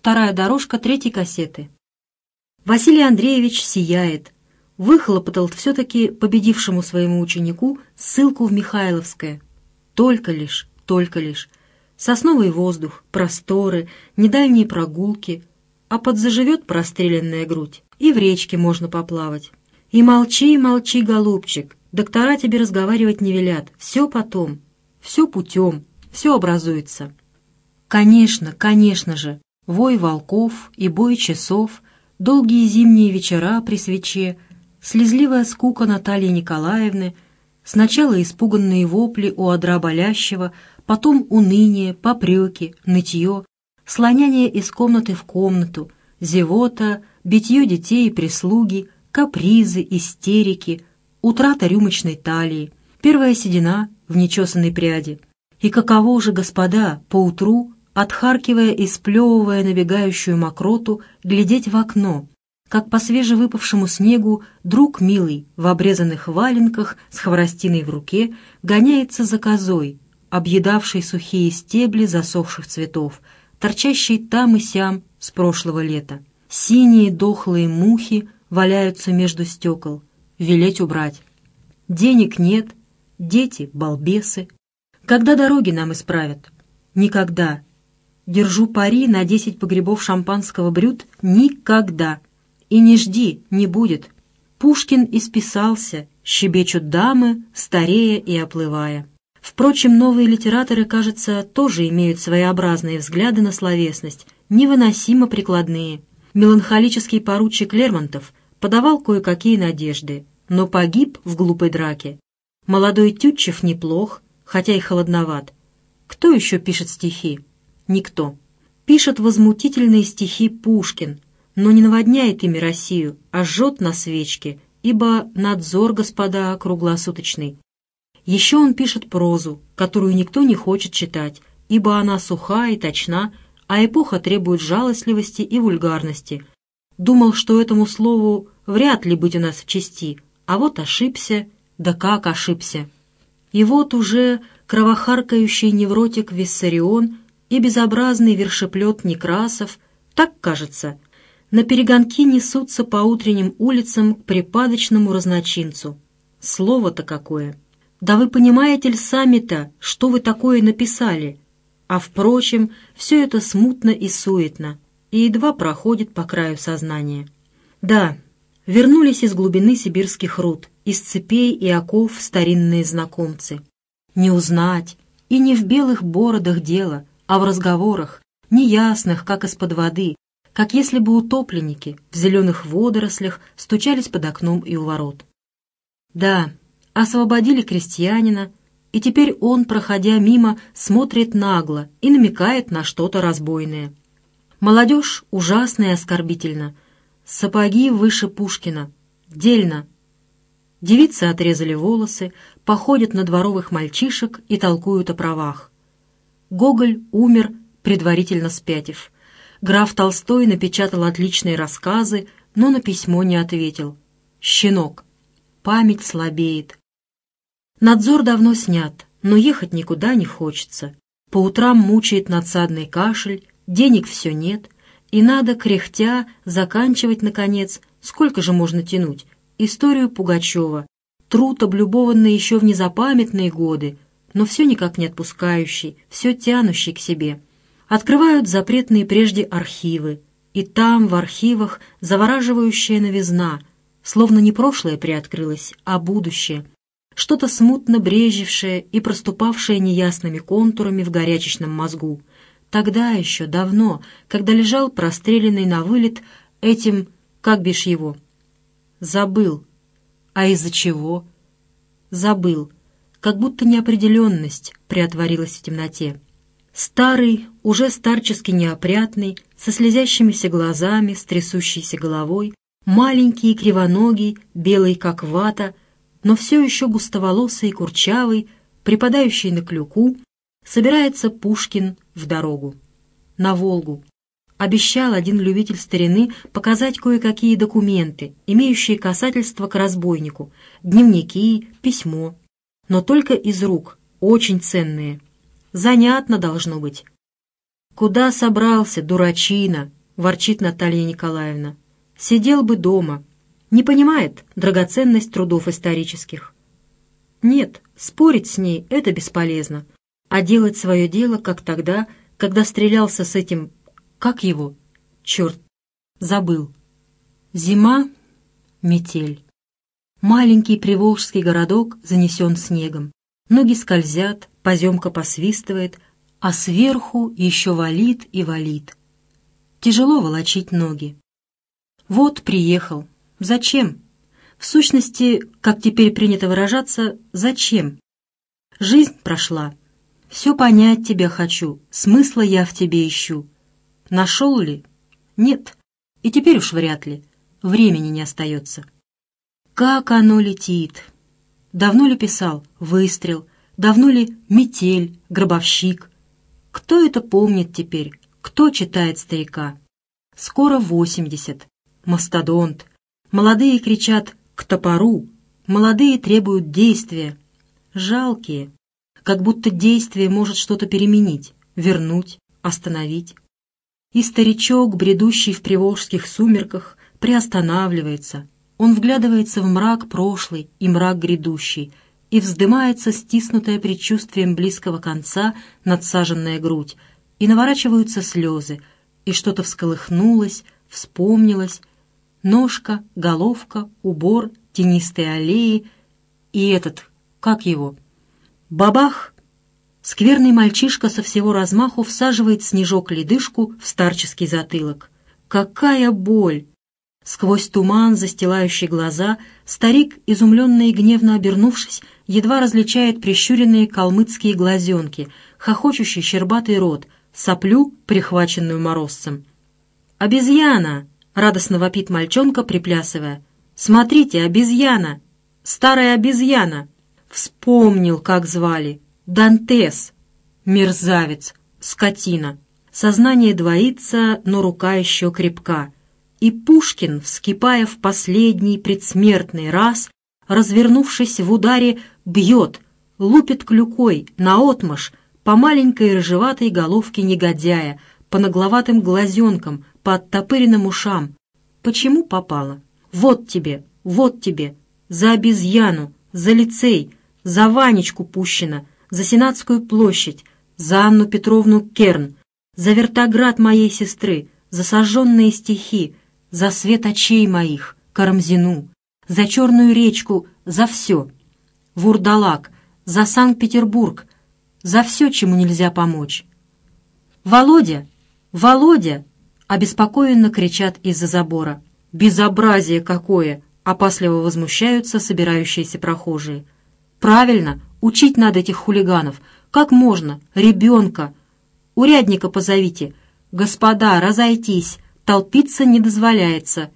Вторая дорожка третьей кассеты. Василий Андреевич сияет. Выхлопотал все-таки победившему своему ученику ссылку в Михайловское. Только лишь. Сосновый воздух, просторы, недальние прогулки, а подзаживет простреленная грудь, и в речке можно поплавать. И молчи, молчи, голубчик, доктора тебе разговаривать не велят, все потом, все путем, все образуется. Конечно же, вой волков и бой часов, долгие зимние вечера при свече, слезливая скука Натальи Николаевны, сначала испуганные вопли у одра болящего, потом уныние, попреки, нытье, слоняние из комнаты в комнату, зевота, битье детей и прислуги, капризы, истерики, утрата рюмочной талии, первая седина в нечесанной пряди. И каково же, господа, поутру, отхаркивая и сплевывая набегающую мокроту, глядеть в окно, как по свежевыпавшему снегу друг милый в обрезанных валенках с хворостиной в руке гоняется за козой, объедавшей сухие стебли засохших цветов, торчащие там и сям с прошлого лета. Синие дохлые мухи валяются между стекол. Велеть убрать. Денег нет, дети — балбесы. Когда дороги нам исправят? Никогда. Держу пари на 10 погребов шампанского брют — никогда. И не жди, не будет. Пушкин исписался, щебечут дамы, старея и оплывая. Впрочем, новые литераторы, кажется, тоже имеют своеобразные взгляды на словесность, невыносимо прикладные. Меланхолический поручик Лермонтов подавал кое-какие надежды, но погиб в глупой драке. Молодой Тютчев неплох, хотя и холодноват. Кто еще пишет стихи? Никто. Пишет возмутительные стихи Пушкин, но не наводняет ими Россию, а жжет на свечке, ибо надзор, господа, круглосуточный. Еще он пишет прозу, которую никто не хочет читать, ибо она суха и точна, а эпоха требует жалостливости и вульгарности. Думал, что этому слову вряд ли быть у нас в чести, а вот ошибся, да как ошибся. И вот уже кровохаркающий невротик Виссарион и безобразный вершеплет Некрасов, так кажется, на перегонки несутся по утренним улицам к припадочному разночинцу. Слово-то какое! Да вы понимаете ли сами-то, что вы такое написали? А, впрочем, все это смутно и суетно, и едва проходит по краю сознания. Да, вернулись из глубины сибирских руд, из цепей и оков старинные знакомцы. Не узнать, и не в белых бородах дело, а в разговорах, неясных, как из-под воды, как если бы утопленники в зеленых водорослях стучались под окном и у ворот. Да, освободили крестьянина, и теперь он, проходя мимо, смотрит нагло и намекает на что-то разбойное. Молодежь ужасно и оскорбительно. Сапоги выше Пушкина. Дельно. Девицы отрезали волосы, походят на дворовых мальчишек и толкуют о правах. Гоголь умер, предварительно спятив. Граф Толстой напечатал отличные рассказы, но на письмо не ответил. Щенок. Память слабеет. Надзор давно снят, но ехать никуда не хочется. По утрам мучает надсадный кашель, денег все нет, и надо, кряхтя, заканчивать, наконец, сколько же можно тянуть, историю Пугачева, труд, облюбованный еще в незапамятные годы, но все никак не отпускающий, все тянущий к себе. Открывают запретные прежде архивы, и там, в архивах, завораживающая новизна, словно не прошлое приоткрылось, а будущее, что-то смутно брезжившее и проступавшее неясными контурами в горячечном мозгу. Тогда еще, давно, когда лежал простреленный на вылет этим, как бишь его, забыл. А из-за чего? Забыл. Как будто неопределенность приотворилась в темноте. Старый, уже старчески неопрятный, со слезящимися глазами, с трясущейся головой, маленький и кривоногий, белый как вата, но все еще густоволосый и курчавый, припадающий на клюку, собирается Пушкин в дорогу. На Волгу. Обещал один любитель старины показать кое-какие документы, имеющие касательство к разбойнику, дневники, письмо. Но только из рук, очень ценные. Занятно должно быть. Куда собрался, дурачина? — ворчит Наталья Николаевна. «Сидел бы дома. Не понимает драгоценность трудов исторических». Нет, спорить с ней — это бесполезно. А делать свое дело, как тогда, когда стрелялся с этим... Как его? Черт, забыл. Зима, метель. Маленький приволжский городок занесен снегом. Ноги скользят, поземка посвистывает, а сверху еще валит и валит. Тяжело волочить ноги. Вот приехал. Зачем? В сущности, как теперь принято выражаться, зачем? Жизнь прошла. Все понять тебя хочу, смысла я в тебе ищу. Нашел ли? Нет. И теперь уж вряд ли. Времени не остается. Как оно летит! Давно ли писал «Выстрел», давно ли «Метель», «Гробовщик»? Кто это помнит теперь? Кто читает старика? Скоро 80. Мастодонт. Молодые кричат «К топору!», молодые требуют действия. Жалкие. Как будто действие может что-то переменить, вернуть, остановить. И старичок, бредущий в приволжских сумерках, приостанавливается. Он вглядывается в мрак прошлый и мрак грядущий, и вздымается стиснутая предчувствием близкого конца надсаженная грудь, и наворачиваются слезы, и что-то всколыхнулось, вспомнилось, ножка, головка, убор, тенистые аллеи, и этот, как его? Бабах! Скверный мальчишка со всего размаху всаживает снежок-ледышку в старческий затылок. Какая боль! Сквозь туман, застилающий глаза, старик, изумленно и гневно обернувшись, едва различает прищуренные калмыцкие глазенки, хохочущий щербатый рот, соплю, прихваченную морозцем. «Обезьяна!» — радостно вопит мальчонка, приплясывая. «Смотрите, обезьяна! Старая обезьяна!» Вспомнил, как звали. Дантес. Мерзавец, скотина. Сознание двоится, но рука еще крепка. И Пушкин, вскипая в последний предсмертный раз, развернувшись в ударе, бьет, лупит клюкой наотмашь по маленькой рыжеватой головке негодяя, по нагловатым глазенкам, по оттопыренным ушам. Почему попало? Вот тебе, за обезьяну, за лицей, за Ванечку Пущина, за Сенатскую площадь, за Анну Петровну Керн, за вертоград моей сестры, за сожженные стихи, за свет очей моих, Карамзину, за Черную речку, за все. Вурдалак, за Санкт-Петербург, за все, чему нельзя помочь. «Володя! Володя!» — обеспокоенно кричат из-за забора. «Безобразие какое!» — опасливо возмущаются собирающиеся прохожие. «Правильно, учить надо этих хулиганов. Как можно? Ребенка! Урядника позовите. Господа, разойтись, толпиться не дозволяется».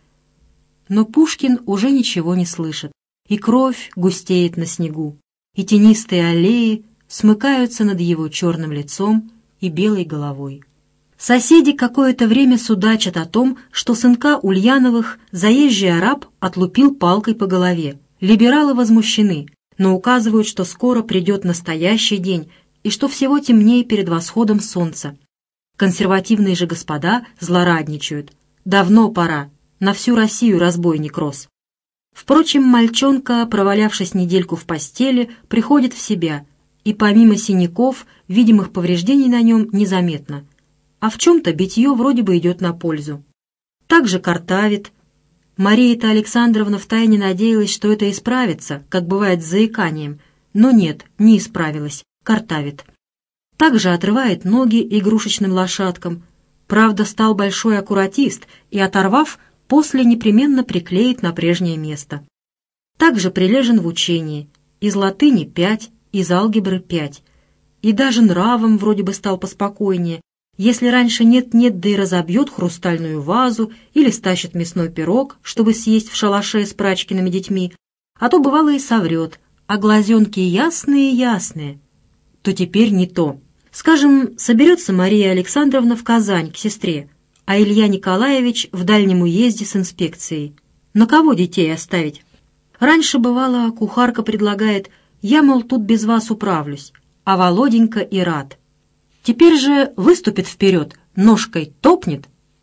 Но Пушкин уже ничего не слышит, и кровь густеет на снегу, и тенистые аллеи смыкаются над его черным лицом и белой головой. Соседи какое-то время судачат о том, что сынка Ульяновых заезжий араб отлупил палкой по голове. Либералы возмущены, но указывают, что скоро придет настоящий день и что всего темнее перед восходом солнца. Консервативные же господа злорадничают. Давно пора, на всю Россию разбойник рос. Впрочем, мальчонка, провалявшись недельку в постели, приходит в себя, и помимо синяков, видимых повреждений на нем незаметно. А в чем-то битье вроде бы идет на пользу. Также картавит. Мария-то Александровна втайне надеялась, что это исправится, как бывает с заиканием, но нет, не исправилась, картавит. Также отрывает ноги игрушечным лошадкам. Правда, стал большой аккуратист и, оторвав, после непременно приклеит на прежнее место. Также прилежен в учении. Из латыни 5, из алгебры 5. И даже нравом вроде бы стал поспокойнее. Если раньше нет-нет, да и разобьет хрустальную вазу или стащит мясной пирог, чтобы съесть в шалаше с Прачкиными детьми, а то, бывало, и соврет, а глазенки ясные-ясные, то теперь не то. Скажем, соберется Мария Александровна в Казань к сестре, а Илья Николаевич в дальнем уезде с инспекцией. На кого детей оставить? Раньше, бывало, кухарка предлагает: «Я, мол, тут без вас управлюсь», а Володенька и рад. Теперь же выступит вперед, ножкой топнет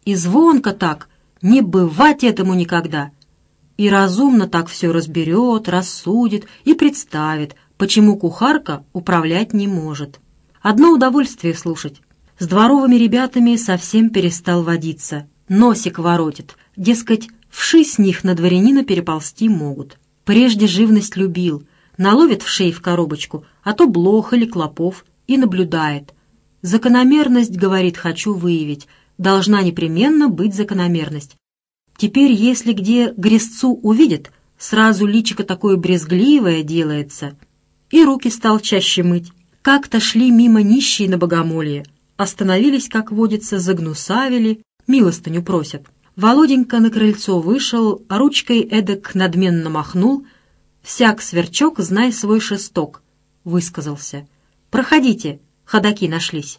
И звонко так, не бывать этому никогда. И разумно так все разберет, рассудит и представит, почему кухарка управлять не может. Одно удовольствие слушать. С дворовыми ребятами совсем перестал водиться. Носик воротит, дескать, вши с них на дворянина переползти могут. Прежде живность любил, наловит вшей в коробочку, а то блох или клопов, и наблюдает. Закономерность, говорит, хочу выявить. Должна непременно быть закономерность. Теперь, если где грязцу увидит, сразу личико такое брезгливое делается. И руки стал чаще мыть. Как-то шли мимо нищие на богомолье. Остановились, как водится, загнусавили, милостыню просят. Володенька на крыльцо вышел, а ручкой эдак надменно махнул. «Всяк сверчок, знай свой шесток», — высказался. «Проходите, ходаки нашлись».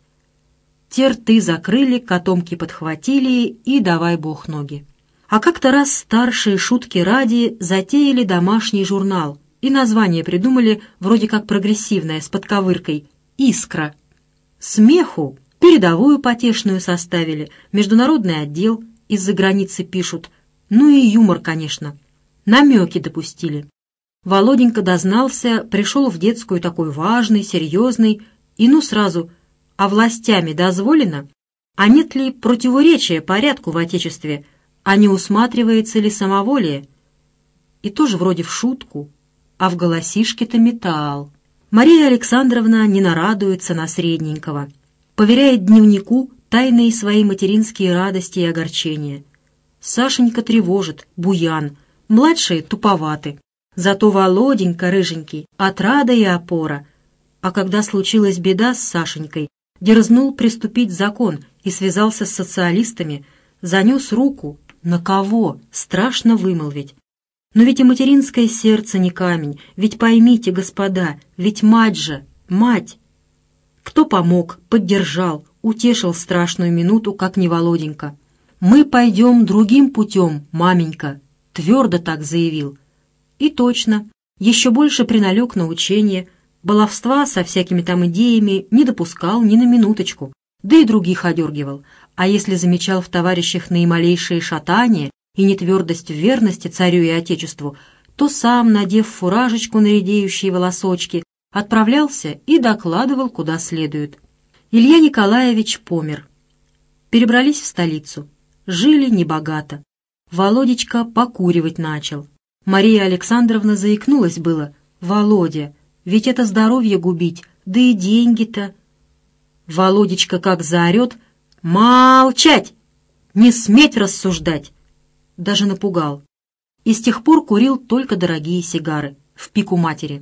Те рты закрыли, котомки подхватили и давай бог ноги. А как-то раз старшие шутки ради затеяли домашний журнал и название придумали вроде как прогрессивное, с подковыркой «Искра». Смеху передовую потешную составили, международный отдел, из-за границы пишут, ну и юмор, конечно. Намеки допустили. Володенька дознался, пришел в детскую такой важный, серьезный, и ну сразу, а властями дозволено? А нет ли противоречия порядку в Отечестве? А не усматривается ли самоволие? И тоже вроде в шутку, а в голосишке-то металл. Мария Александровна не нарадуется на средненького. Поверяет дневнику тайные свои материнские радости и огорчения. Сашенька тревожит, буян, младшие туповаты. Зато Володенька, рыженький, отрада и опора. А когда случилась беда с Сашенькой, дерзнул приступить закон и связался с социалистами, занес руку. На кого? Страшно вымолвить. Но ведь и материнское сердце не камень, ведь поймите, господа, ведь мать же, мать. Кто помог, поддержал, утешил страшную минуту, как не Володенька. «Мы пойдем другим путем, маменька», — твердо так заявил. И точно, еще больше приналег на учение, баловства со всякими там идеями не допускал ни на минуточку, да и других одергивал. А если замечал в товарищах наималейшие шатания и нетвердость в верности царю и отечеству, то сам, надев фуражечку на редеющие волосочки, отправлялся и докладывал куда следует. Илья Николаевич помер. Перебрались в столицу. Жили небогато. Володечка покуривать начал. Мария Александровна заикнулась было. «Володя, ведь это здоровье губить, да и деньги-то». Володечка как заорет: «Молчать! Не сметь рассуждать!» Даже напугал. И с тех пор курил только дорогие сигары, в пику матери.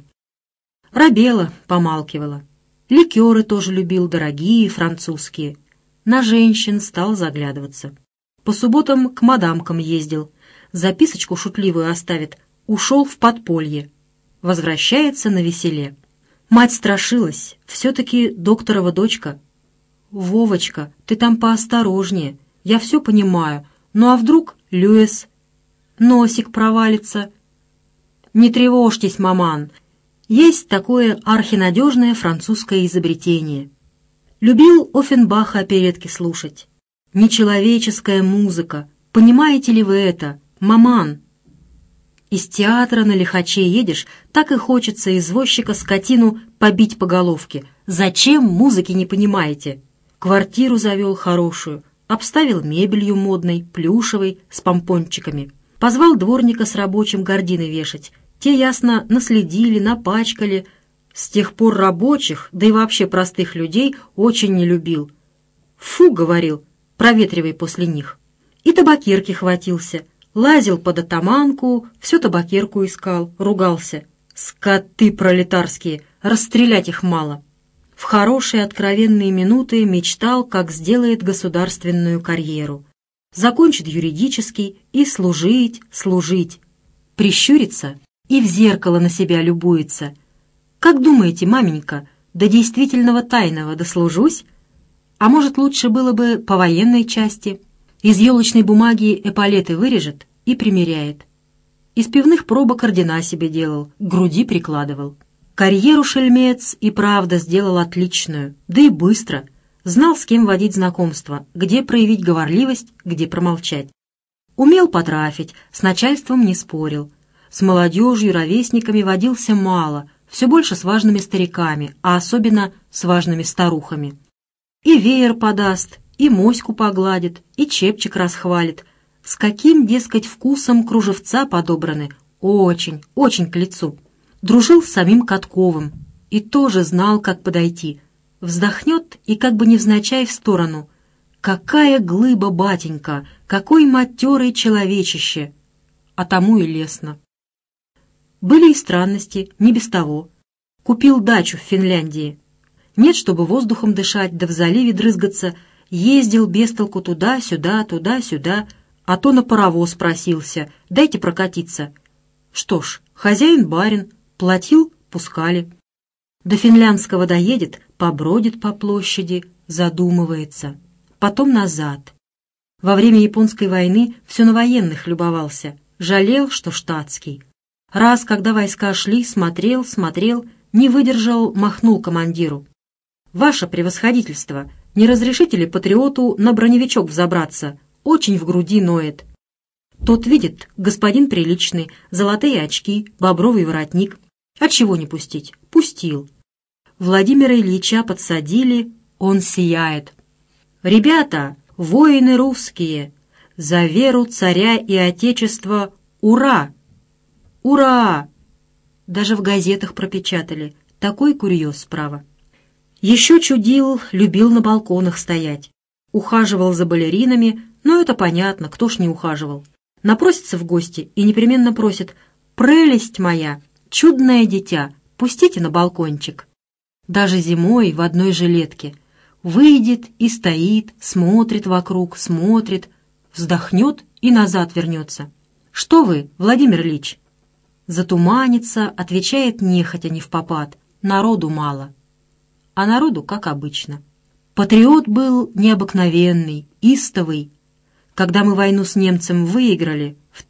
Робела, помалкивала. Ликеры тоже любил, дорогие, французские. На женщин стал заглядываться. По субботам к мадамкам ездил. Записочку шутливую оставит. Ушел в подполье. Возвращается навеселе. Мать страшилась. Все-таки докторова дочка. «Вовочка, ты там поосторожнее. Я все понимаю. Ну а вдруг Люэс? Носик провалится?» «Не тревожьтесь, маман. Есть такое архинадежное французское изобретение». Любил Оффенбаха оперетки слушать. Нечеловеческая музыка. Понимаете ли вы это, маман? Из театра на лихаче едешь, так и хочется извозчика скотину побить по головке. Зачем музыки не понимаете? Квартиру завел хорошую, обставил мебелью модной, плюшевой, с помпончиками. Позвал дворника с рабочим гардины вешать. Те, ясно, наследили, напачкали. С тех пор рабочих, да и вообще простых людей, очень не любил. «Фу», — говорил, — «проветривай после них». И табакерки хватился. Лазил под атаманку, всю табакерку искал, ругался. «Скоты пролетарские, расстрелять их мало». В хорошие откровенные минуты мечтал, как сделает государственную карьеру. Закончит юридический и служить, служить. Прищурится и в зеркало на себя любуется. Как думаете, маменька, до действительного тайного дослужусь? А может, лучше было бы по военной части? Из елочной бумаги эполеты вырежет и примеряет. Из пивных пробок ордена себе делал, к груди прикладывал. Карьеру шельмец и правда сделал отличную, да и быстро. Знал, с кем водить знакомство, где проявить говорливость, где промолчать. Умел потрафить, с начальством не спорил. С молодежью, ровесниками водился мало, все больше с важными стариками, а особенно с важными старухами. И веер подаст, и моську погладит, и чепчик расхвалит. С каким, дескать, вкусом кружевца подобраны, очень, очень к лицу. Дружил с самим Катковым и тоже знал, как подойти. Вздохнет и как бы невзначай в сторону. «Какая глыба, батенька! Какой матерый человечище!» А тому и лестно. Были и странности, не без того. Купил дачу в Финляндии. Нет, чтобы воздухом дышать, да в заливе дрызгаться. Ездил без толку туда-сюда, туда-сюда, а то на паровоз просился. Дайте прокатиться. Что ж, хозяин-барин, платил — пускали. До финляндского доедет, побродит по площади, задумывается. Потом назад. Во время Японской войны все на военных любовался. Жалел, что штатский. Раз, когда войска шли, смотрел, не выдержал, махнул командиру. «Ваше превосходительство, не разрешите ли патриоту на броневичок взобраться? Очень в груди ноет». Тот видит, господин приличный, золотые очки, бобровый воротник. Отчего не пустить? Пустил. Владимира Ильича подсадили, он сияет. «Ребята, воины русские, за веру царя и отечества, ура! Ура!» Даже в газетах пропечатали. Такой курьез справа. Еще чудил, любил на балконах стоять. Ухаживал за балеринами, но это понятно, кто ж не ухаживал. Напросится в гости и непременно просит: «Прелесть моя, чудное дитя, пустите на балкончик». Даже зимой в одной жилетке. Выйдет и стоит, смотрит вокруг, смотрит, вздохнет и назад вернется. «Что вы, Владимир Ильич?» Затуманится, отвечает нехотя невпопад. Народу мало. А народу, как обычно. Патриот был необыкновенный, истовый. Когда мы войну с немцем выиграли в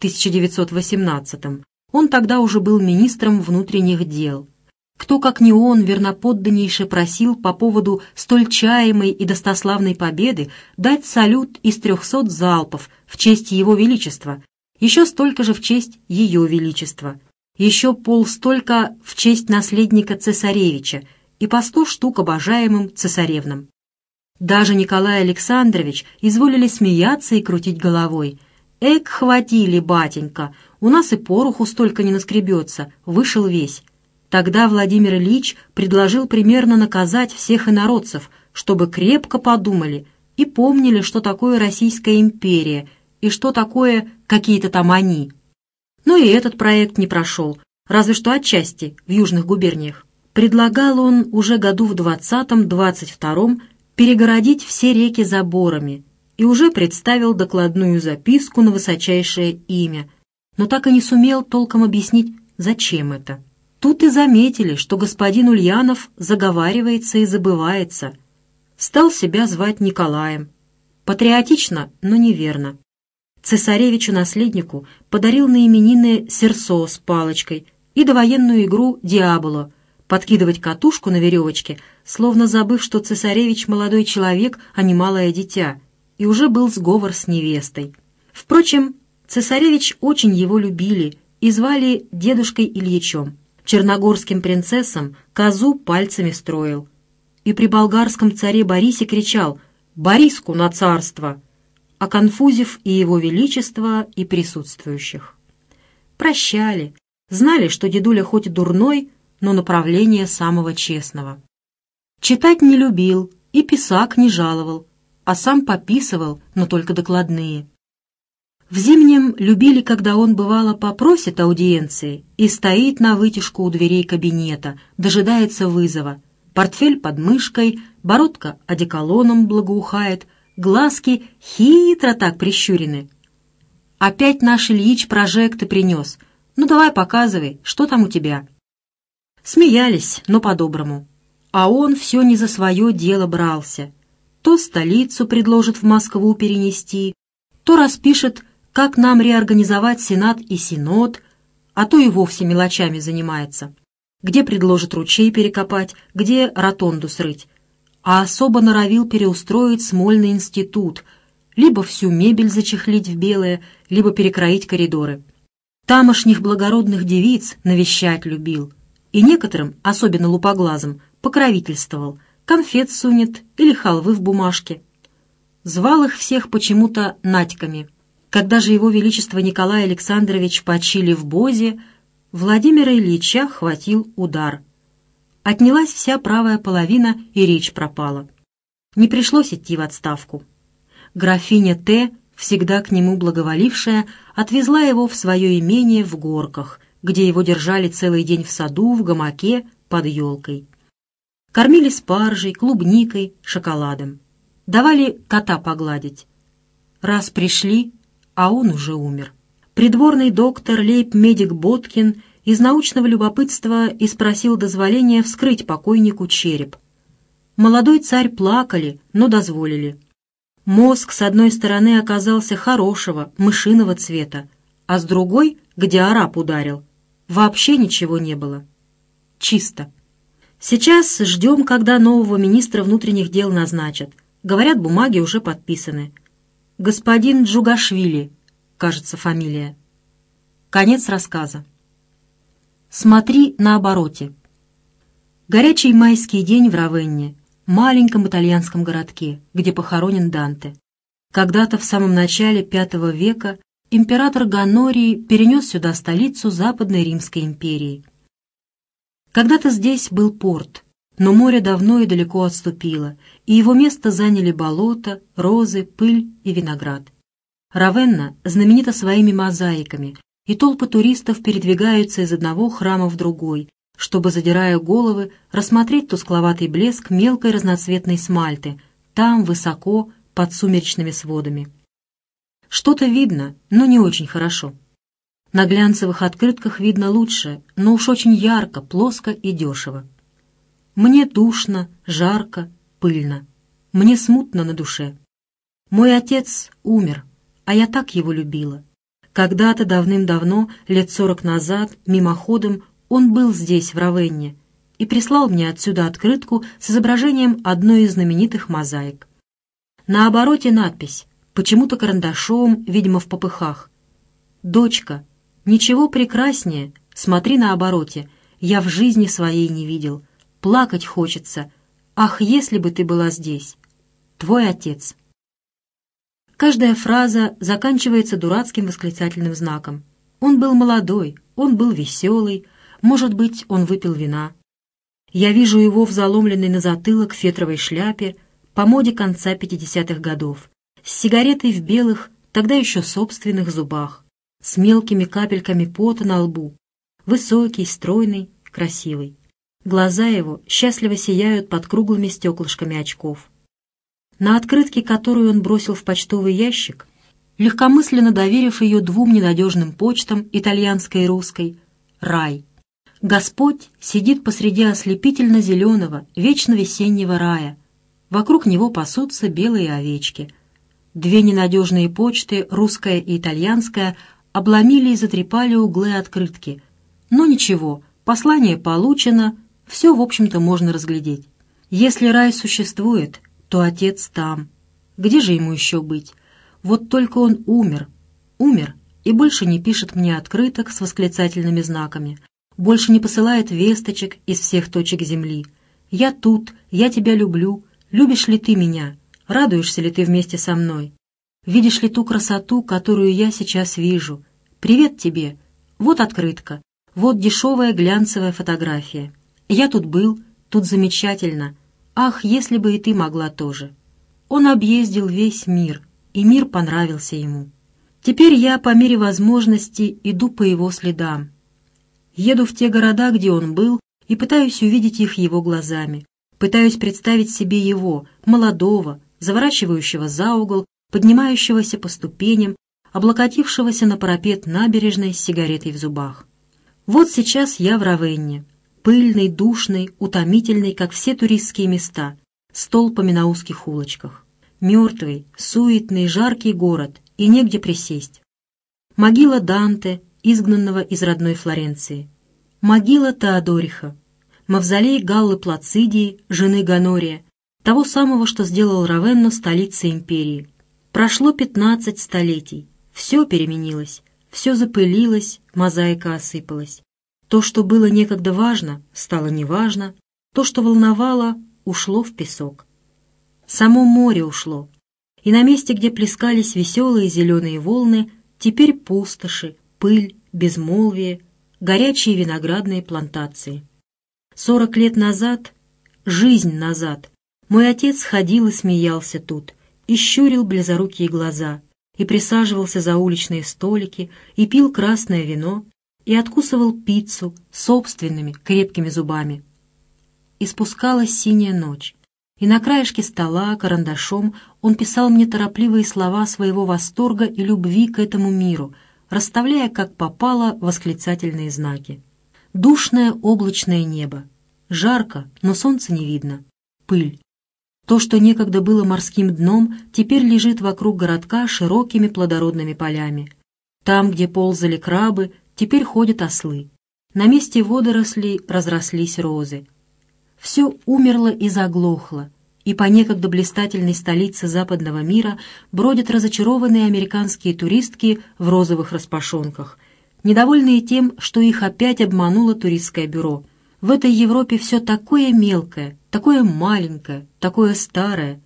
1918-м, он тогда уже был министром внутренних дел. Кто, как не он, верноподданнейше просил по поводу столь чаемой и достославной победы дать салют из 300 залпов в честь Его Величества, еще столько же в честь Ее Величества, еще полстолько в честь наследника цесаревича и по 100 штук обожаемым цесаревнам. Даже Николай Александрович изволили смеяться и крутить головой. «Эк, хватили, батенька, у нас и пороху столько не наскребется, вышел весь». Тогда Владимир Ильич предложил примерно наказать всех инородцев, чтобы крепко подумали и помнили, что такое Российская империя и что такое какие-то там они. Но и этот проект не прошел, разве что отчасти в южных губерниях. Предлагал он уже году в 20-22 перегородить все реки заборами и уже представил докладную записку на высочайшее имя, но так и не сумел толком объяснить, зачем это. Тут и заметили, что господин Ульянов заговаривается и забывается. Стал себя звать Николаем. Патриотично, но неверно. Цесаревичу-наследнику подарил на именины серсо с палочкой и довоенную игру «Диаболо» — подкидывать катушку на веревочке, словно забыв, что цесаревич — молодой человек, а не малое дитя, и уже был сговор с невестой. Впрочем, цесаревич очень его любили и звали дедушкой Ильичом. Черногорским принцессам козу пальцами строил. И при болгарском царе Борисе кричал «Бориску на царство!», оконфузив и его величество, и присутствующих. Прощали, знали, что дедуля хоть и дурной, но направление самого честного. Читать не любил и писак не жаловал, а сам пописывал, но только докладные. В зимнем любили, когда он, бывало, попросит аудиенции и стоит на вытяжку у дверей кабинета, дожидается вызова. Портфель под мышкой, бородка одеколоном благоухает, глазки хитро так прищурены. «Опять наш Ильич прожекты принес. Ну давай показывай, что там у тебя?» Смеялись, но по-доброму. А он все не за свое дело брался. То столицу предложит в Москву перенести, то распишет, как нам реорганизовать Сенат и Синод, а то и вовсе мелочами занимается. Где предложит ручей перекопать, где ротонду срыть. а особо норовил переустроить Смольный институт, либо всю мебель зачехлить в белое, либо перекроить коридоры. Тамошних благородных девиц навещать любил, и некоторым, особенно лупоглазым, покровительствовал, конфет сунет или халвы в бумажке. Звал их всех почему-то Надьками. Когда же его величество Николай Александрович почили в Бозе, Владимира Ильича хватил удар. Отнялась вся правая половина, и речь пропала. Не пришлось идти в отставку. Графиня Т., всегда к нему благоволившая, отвезла его в свое имение в Горках, где его держали целый день в саду, в гамаке, под елкой. Кормили спаржей, клубникой, шоколадом. Давали кота погладить. Раз пришли, а он уже умер. Придворный доктор лейб-медик Боткин из научного любопытства и спросил дозволения вскрыть покойнику череп. Молодой царь плакали, но дозволили. Мозг с одной стороны оказался хорошего, мышиного цвета, а с другой, где араб ударил, вообще ничего не было. Чисто. Сейчас ждем, когда нового министра внутренних дел назначат. Говорят, бумаги уже подписаны. Господин Джугашвили, кажется, фамилия. Конец рассказа. Смотри на обороте. Горячий майский день в Равенне, маленьком итальянском городке, где похоронен Данте. Когда-то в самом начале V века император Гонорий перенес сюда столицу Западной Римской империи. Когда-то здесь был порт, но море давно и далеко отступило, и его место заняли болота, розы, пыль и виноград. Равенна знаменита своими мозаиками, и толпы туристов передвигаются из одного храма в другой, чтобы, задирая головы, рассмотреть тускловатый блеск мелкой разноцветной смальты, там, высоко, под сумеречными сводами. Что-то видно, но не очень хорошо. На глянцевых открытках видно лучше, но уж очень ярко, плоско и дешево. Мне душно, жарко, пыльно. Мне смутно на душе. Мой отец умер, а я так его любила. Когда-то давным-давно, лет 40 назад, мимоходом, он был здесь, в Равенне, и прислал мне отсюда открытку с изображением одной из знаменитых мозаик. На обороте надпись, почему-то карандашом, видимо, в попыхах. «Дочка, ничего прекраснее, смотри на обороте, я в жизни своей не видел. Плакать хочется. Ах, если бы ты была здесь! Твой отец». Каждая фраза заканчивается дурацким восклицательным знаком. Он был молодой, он был веселый, может быть, он выпил вина. Я вижу его в заломленной на затылок фетровой шляпе по моде конца 50-х годов, с сигаретой в белых, тогда еще собственных зубах, с мелкими капельками пота на лбу, высокий, стройный, красивый. Глаза его счастливо сияют под круглыми стеклышками очков. На открытке, которую он бросил в почтовый ящик, легкомысленно доверив ее двум ненадежным почтам, итальянской и русской, рай. Господь сидит посреди ослепительно-зеленого, вечно весеннего рая. Вокруг него пасутся белые овечки. Две ненадежные почты, русская и итальянская, обломили и затрепали углы открытки. Но ничего, послание получено, все, в общем-то, можно разглядеть. Если рай существует, то отец там. Где же ему еще быть? Вот только он умер и больше не пишет мне открыток с восклицательными знаками, больше не посылает весточек из всех точек земли. Я тут, я тебя люблю, любишь ли ты меня, радуешься ли ты вместе со мной, видишь ли ту красоту, которую я сейчас вижу. Привет тебе, вот открытка, вот дешевая глянцевая фотография. Я тут был, тут замечательно. Ах, если бы и ты могла тоже. Он объездил весь мир, и мир понравился ему. Теперь я по мере возможности иду по его следам. Еду в те города, где он был, и пытаюсь увидеть их его глазами. Пытаюсь представить себе его, молодого, заворачивающего за угол, поднимающегося по ступеням, облокотившегося на парапет набережной с сигаретой в зубах. Вот сейчас я в Равенне. Пыльный, душный, утомительный, как все туристские места, с толпами на узких улочках. Мертвый, суетный, жаркий город, и негде присесть. Могила Данте, изгнанного из родной Флоренции. Могила Теодориха. Мавзолей Галлы Плацидии, жены Гонория. того самого, что сделал Равенну столицей империи. Прошло 15 столетий, все переменилось, все запылилось, мозаика осыпалась. То, что было некогда важно, стало неважно, то, что волновало, ушло в песок. Само море ушло, и на месте, где плескались веселые зеленые волны, теперь пустоши, пыль, безмолвие, горячие виноградные плантации. 40 лет назад, жизнь назад, мой отец ходил и смеялся тут, и щурил близорукие глаза, и присаживался за уличные столики, и пил красное вино, и откусывал пиццу собственными крепкими зубами. И спускалась синяя ночь, и на краешке стола карандашом он писал мне торопливые слова своего восторга и любви к этому миру, расставляя как попало восклицательные знаки. Душное облачное небо. Жарко, но солнца не видно. Пыль. То, что некогда было морским дном, теперь лежит вокруг городка широкими плодородными полями. Там, где ползали крабы, теперь ходят ослы. На месте водорослей разрослись розы. Все умерло и заглохло, и по некогда блистательной столице западного мира бродят разочарованные американские туристки в розовых распашонках, недовольные тем, что их опять обмануло туристское бюро. В этой Европе все такое мелкое, такое маленькое, такое старое.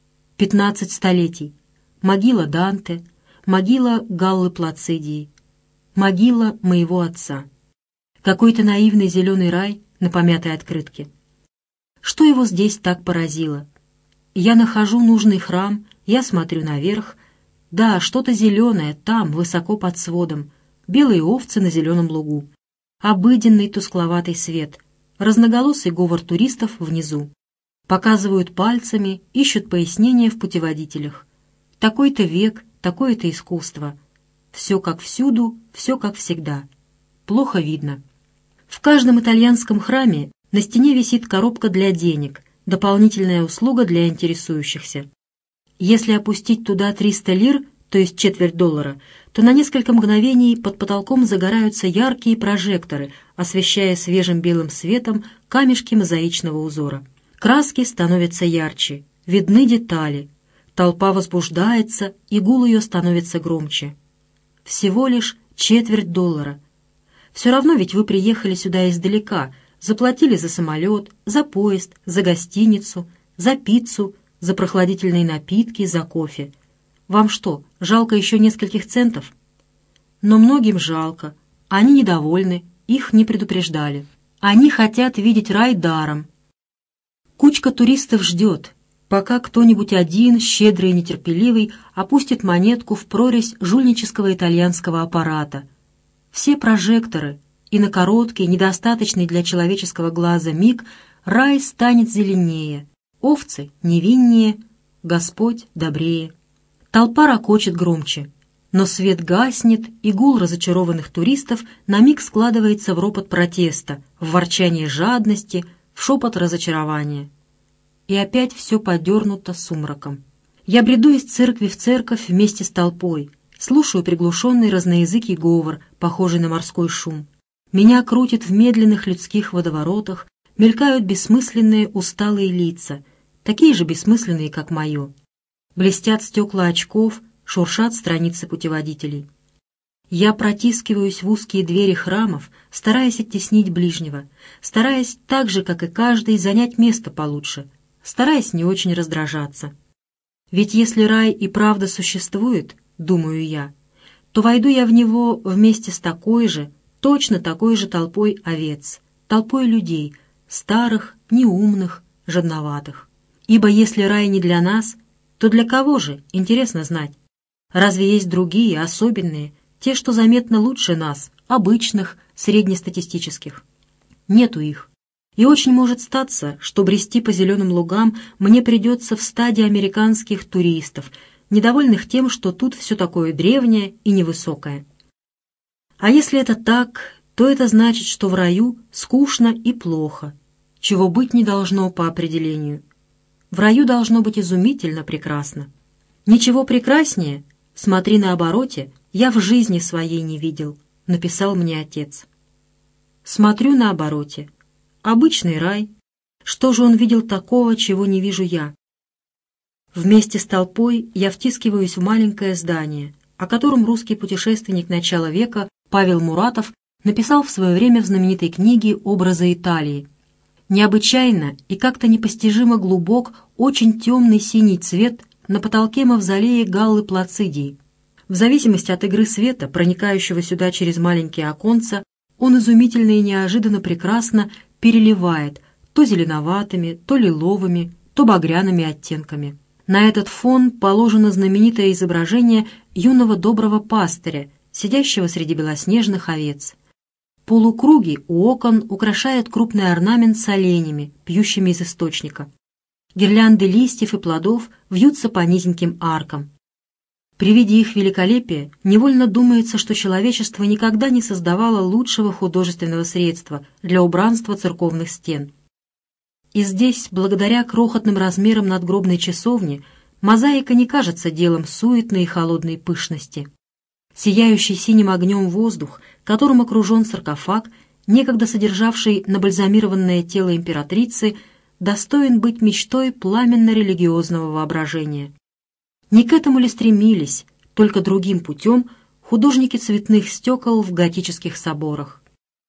15 столетий. Могила Данте, могила Галлы Плацидии, могила моего отца. Какой-то наивный зеленый рай на помятой открытке. Что его здесь так поразило? Я нахожу нужный храм, я смотрю наверх. Да, что-то зеленое там, высоко под сводом. Белые овцы на зеленом лугу. Обыденный тускловатый свет. Разноголосый говор туристов внизу. Показывают пальцами, ищут пояснения в путеводителях. Такой-то век, такое-то искусство. Все как всюду, все как всегда. Плохо видно. В каждом итальянском храме на стене висит коробка для денег, дополнительная услуга для интересующихся. Если опустить туда 300 лир, то есть четверть доллара, то на несколько мгновений под потолком загораются яркие прожекторы, освещая свежим белым светом камешки мозаичного узора. Краски становятся ярче, видны детали. Толпа возбуждается, и гул ее становится громче. Всего лишь четверть доллара. Все равно ведь вы приехали сюда издалека, заплатили за самолет, за поезд, за гостиницу, за пиццу, за прохладительные напитки, за кофе. Вам что, жалко еще нескольких центов? Но многим жалко. Они недовольны, их не предупреждали. Они хотят видеть рай даром. Кучка туристов ждет, пока кто-нибудь один, щедрый и нетерпеливый, опустит монетку в прорезь жульнического итальянского аппарата. Все прожекторы, и на короткий, недостаточный для человеческого глаза миг рай станет зеленее, овцы невиннее, Господь добрее. Толпа ракочет громче, но свет гаснет, и гул разочарованных туристов на миг складывается в ропот протеста, в ворчание жадности, в шепот разочарования. И опять все подернуто сумраком. Я бреду из церкви в церковь вместе с толпой, слушаю приглушенный разноязыкий говор, похожий на морской шум. Меня крутит в медленных людских водоворотах, мелькают бессмысленные усталые лица, такие же бессмысленные, как мое. Блестят стекла очков, шуршат страницы путеводителей. Я протискиваюсь в узкие двери храмов, стараясь оттеснить ближнего, стараясь так же, как и каждый, занять место получше, стараясь не очень раздражаться. Ведь если рай и правда существует, думаю я, то войду я в него вместе с такой же, точно такой же толпой овец, толпой людей, старых, неумных, жадноватых. Ибо если рай не для нас, то для кого же, интересно знать? Разве есть другие, особенные, те, что заметно лучше нас, обычных, среднестатистических? Нету их. И очень может статься, что брести по зеленым лугам мне придется в стаде американских туристов, недовольных тем, что тут все такое древнее и невысокое. А если это так, то это значит, что в раю скучно и плохо, чего быть не должно по определению. В раю должно быть изумительно прекрасно. Ничего прекраснее, смотри на обороте, я в жизни своей не видел, написал мне отец. Смотрю на обороте. Обычный рай, Что же он видел такого, чего не вижу я? Вместе с толпой я втискиваюсь в маленькое здание, о котором русский путешественник начала века Павел Муратов написал в свое время в знаменитой книге «Образы Италии». Необычайно и как-то непостижимо глубок, очень темный синий цвет на потолке мавзолея Галлы Плацидии. В зависимости от игры света, проникающего сюда через маленькие оконца, он изумительно и неожиданно прекрасно переливает то зеленоватыми, то лиловыми, то багряными оттенками. На этот фон положено знаменитое изображение юного доброго пастыря, сидящего среди белоснежных овец. Полукруги у окон украшает крупный орнамент с оленями, пьющими из источника. Гирлянды листьев и плодов вьются по низеньким аркам. При виде их великолепия невольно думается, что человечество никогда не создавало лучшего художественного средства для убранства церковных стен. И здесь, благодаря крохотным размерам надгробной часовни, мозаика не кажется делом суетной и холодной пышности. Сияющий синим огнем воздух, которым окружен саркофаг, некогда содержавший набальзамированное тело императрицы, достоин быть мечтой пламенно-религиозного воображения. Не к этому ли стремились, только другим путем, художники цветных стекол в готических соборах?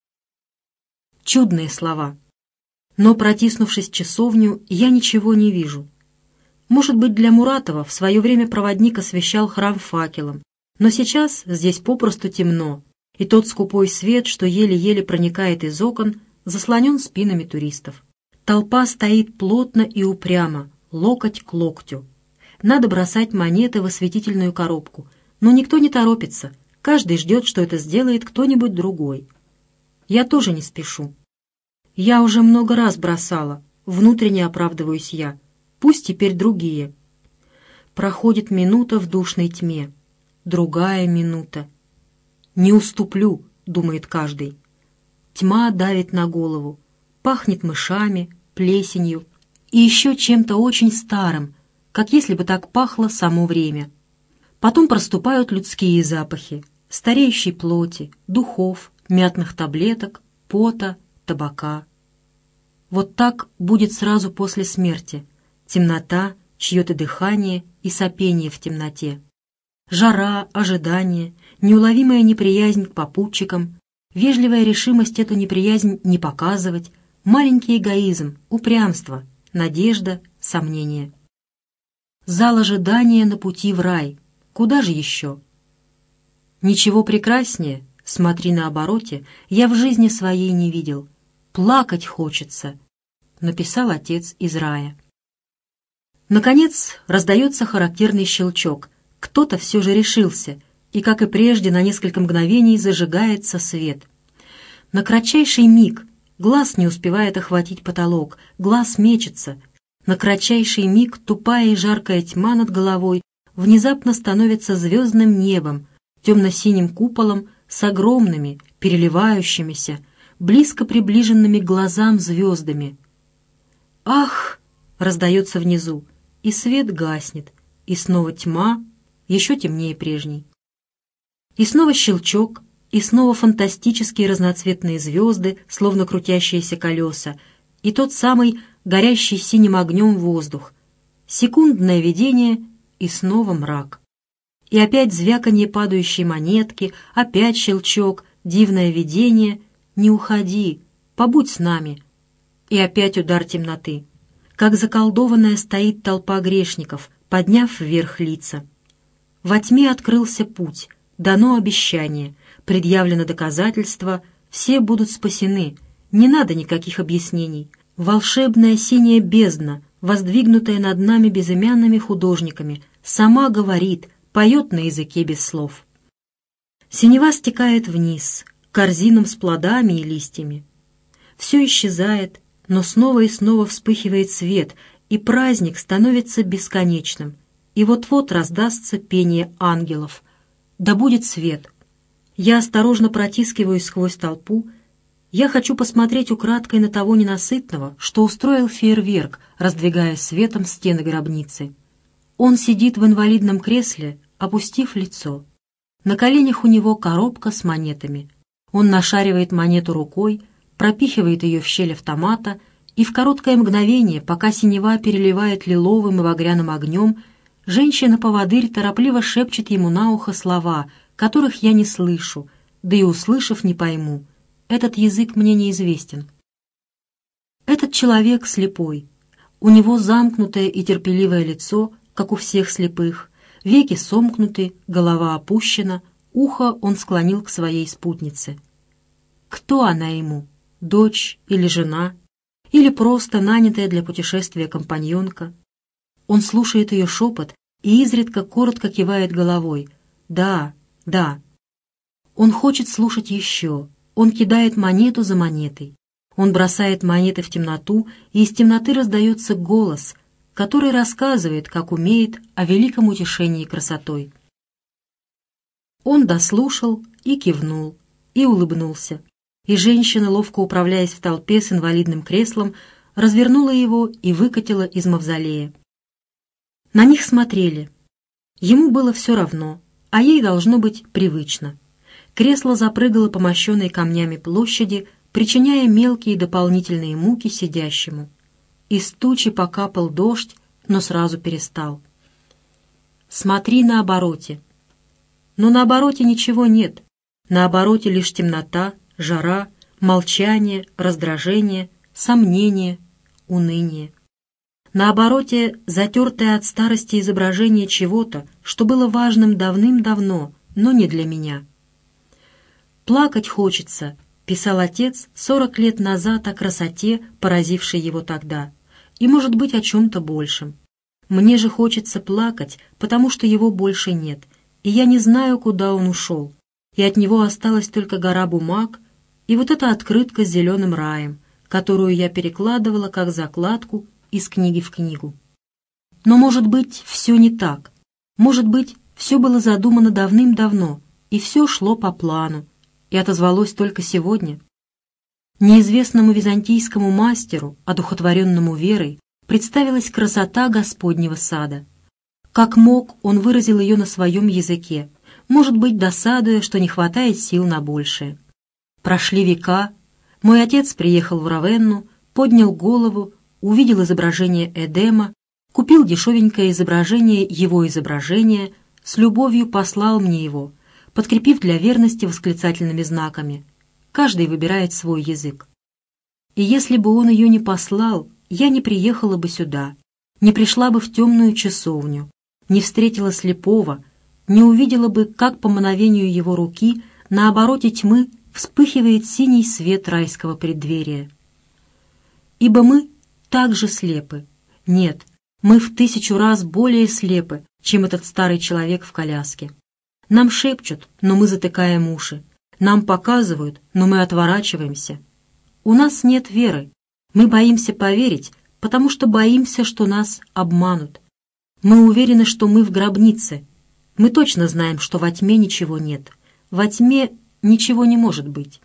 Чудные слова. Но, протиснувшись в часовню, я ничего не вижу. Может быть, для Муратова в свое время проводник освещал храм факелом, но сейчас здесь попросту темно, и тот скупой свет, что еле-еле проникает из окон, заслонен спинами туристов. Толпа стоит плотно и упрямо, локоть к локтю. Надо бросать монеты в осветительную коробку, но никто не торопится, каждый ждет, что это сделает кто-нибудь другой. Я тоже не спешу. Я уже много раз бросала, внутренне оправдываюсь я. Пусть теперь другие. Проходит минута в душной тьме. Другая минута. «Не уступлю», — думает каждый. Тьма давит на голову. Пахнет мышами, плесенью и еще чем-то очень старым, как если бы так пахло само время. Потом проступают людские запахи, стареющей плоти, духов, мятных таблеток, пота, табака. Вот так будет сразу после смерти. Темнота, чье-то дыхание и сопение в темноте. Жара, ожидание, неуловимая неприязнь к попутчикам, вежливая решимость эту неприязнь не показывать, маленький эгоизм, упрямство, надежда, сомнение. Зал ожидания на пути в рай. Куда же еще? Ничего прекраснее, смотри на обороте, я в жизни своей не видел. Плакать хочется, написал отец из рая. Наконец раздается характерный щелчок. Кто-то все же решился, и, как и прежде, на несколько мгновений зажигается свет. На кратчайший миг глаз не успевает охватить потолок, глаз мечется. На кратчайший миг тупая и жаркая тьма над головой внезапно становится звездным небом, темно-синим куполом с огромными, переливающимися, близко приближенными к глазам звездами. «Ах!» — раздается внизу, и свет гаснет, и снова тьма, еще темнее прежней. И снова щелчок, и снова фантастические разноцветные звезды, словно крутящиеся колеса, и тот самый горящий синим огнем воздух. Секундное видение, и снова мрак. И опять звяканье падающей монетки, опять щелчок, дивное видение. «Не уходи, побудь с нами». И опять удар темноты. Как заколдованная стоит толпа грешников, подняв вверх лица. Во тьме открылся путь, дано обещание, предъявлено доказательство, все будут спасены, не надо никаких объяснений. Волшебная синяя бездна, воздвигнутая над нами безымянными художниками, сама говорит, поет на языке без слов. Синева стекает вниз, к корзинам с плодами и листьями. Все исчезает, но снова и снова вспыхивает свет, и праздник становится бесконечным. И вот-вот раздастся пение ангелов. Да будет свет. Я осторожно протискиваюсь сквозь толпу. Я хочу посмотреть украдкой на того ненасытного, что устроил фейерверк, раздвигая светом стены гробницы. Он сидит в инвалидном кресле, опустив лицо. На коленях у него коробка с монетами. Он нашаривает монету рукой, пропихивает ее в щель автомата и в короткое мгновение, пока синева переливает лиловым и багряным огнем, женщина-поводырь торопливо шепчет ему на ухо слова, которых я не слышу, да и, услышав, не пойму. Этот язык мне неизвестен. Этот человек слепой. У него замкнутое и терпеливое лицо, как у всех слепых, веки сомкнуты, голова опущена, ухо он склонил к своей спутнице. Кто она ему? Дочь или жена? Или просто нанятая для путешествия компаньонка? Он слушает ее шепот и изредка коротко кивает головой. Да, да. Он хочет слушать еще. Он кидает монету за монетой. Он бросает монеты в темноту, и из темноты раздается голос, который рассказывает, как умеет, о великом утешении красотой. Он дослушал и кивнул, и улыбнулся, и женщина, ловко управляясь в толпе с инвалидным креслом, развернула его и выкатила из мавзолея. На них смотрели. Ему было все равно, а ей должно быть привычно. Кресло запрыгало по мощенной камнями площади, причиняя мелкие дополнительные муки сидящему. Из тучи покапал дождь, но сразу перестал. «Смотри на обороте». Но на обороте ничего нет. На обороте лишь темнота, жара, молчание, раздражение, сомнение, уныние. На обороте затертое от старости изображение чего-то, что было важным давным-давно, но не для меня. «Плакать хочется», — писал отец 40 лет назад о красоте, поразившей его тогда, и, может быть, о чем-то большем. Мне же хочется плакать, потому что его больше нет, и я не знаю, куда он ушел, и от него осталась только гора бумаг и вот эта открытка с зеленым раем, которую я перекладывала как закладку из книги в книгу. Но, может быть, все не так. Может быть, все было задумано давным-давно, и все шло по плану, и отозвалось только сегодня. Неизвестному византийскому мастеру, одухотворенному верой, представилась красота Господнего сада. Как мог, он выразил ее на своем языке, может быть, досадуя, что не хватает сил на большее. Прошли века, мой отец приехал в Равенну, поднял голову, увидел изображение Эдема, купил дешевенькое изображение его изображения, с любовью послал мне его, подкрепив для верности восклицательными знаками. Каждый выбирает свой язык. И если бы он ее не послал, я не приехала бы сюда, не пришла бы в темную часовню, не встретила слепого, не увидела бы, как по мановению его руки на обороте тьмы вспыхивает синий свет райского преддверия. Ибо мы так же слепы. Нет, мы в 1000 раз более слепы, чем этот старый человек в коляске. Нам шепчут, но мы затыкаем уши. Нам показывают, но мы отворачиваемся. У нас нет веры. Мы боимся поверить, потому что боимся, что нас обманут. Мы уверены, что мы в гробнице. Мы точно знаем, что во тьме ничего нет. Во тьме ничего не может быть.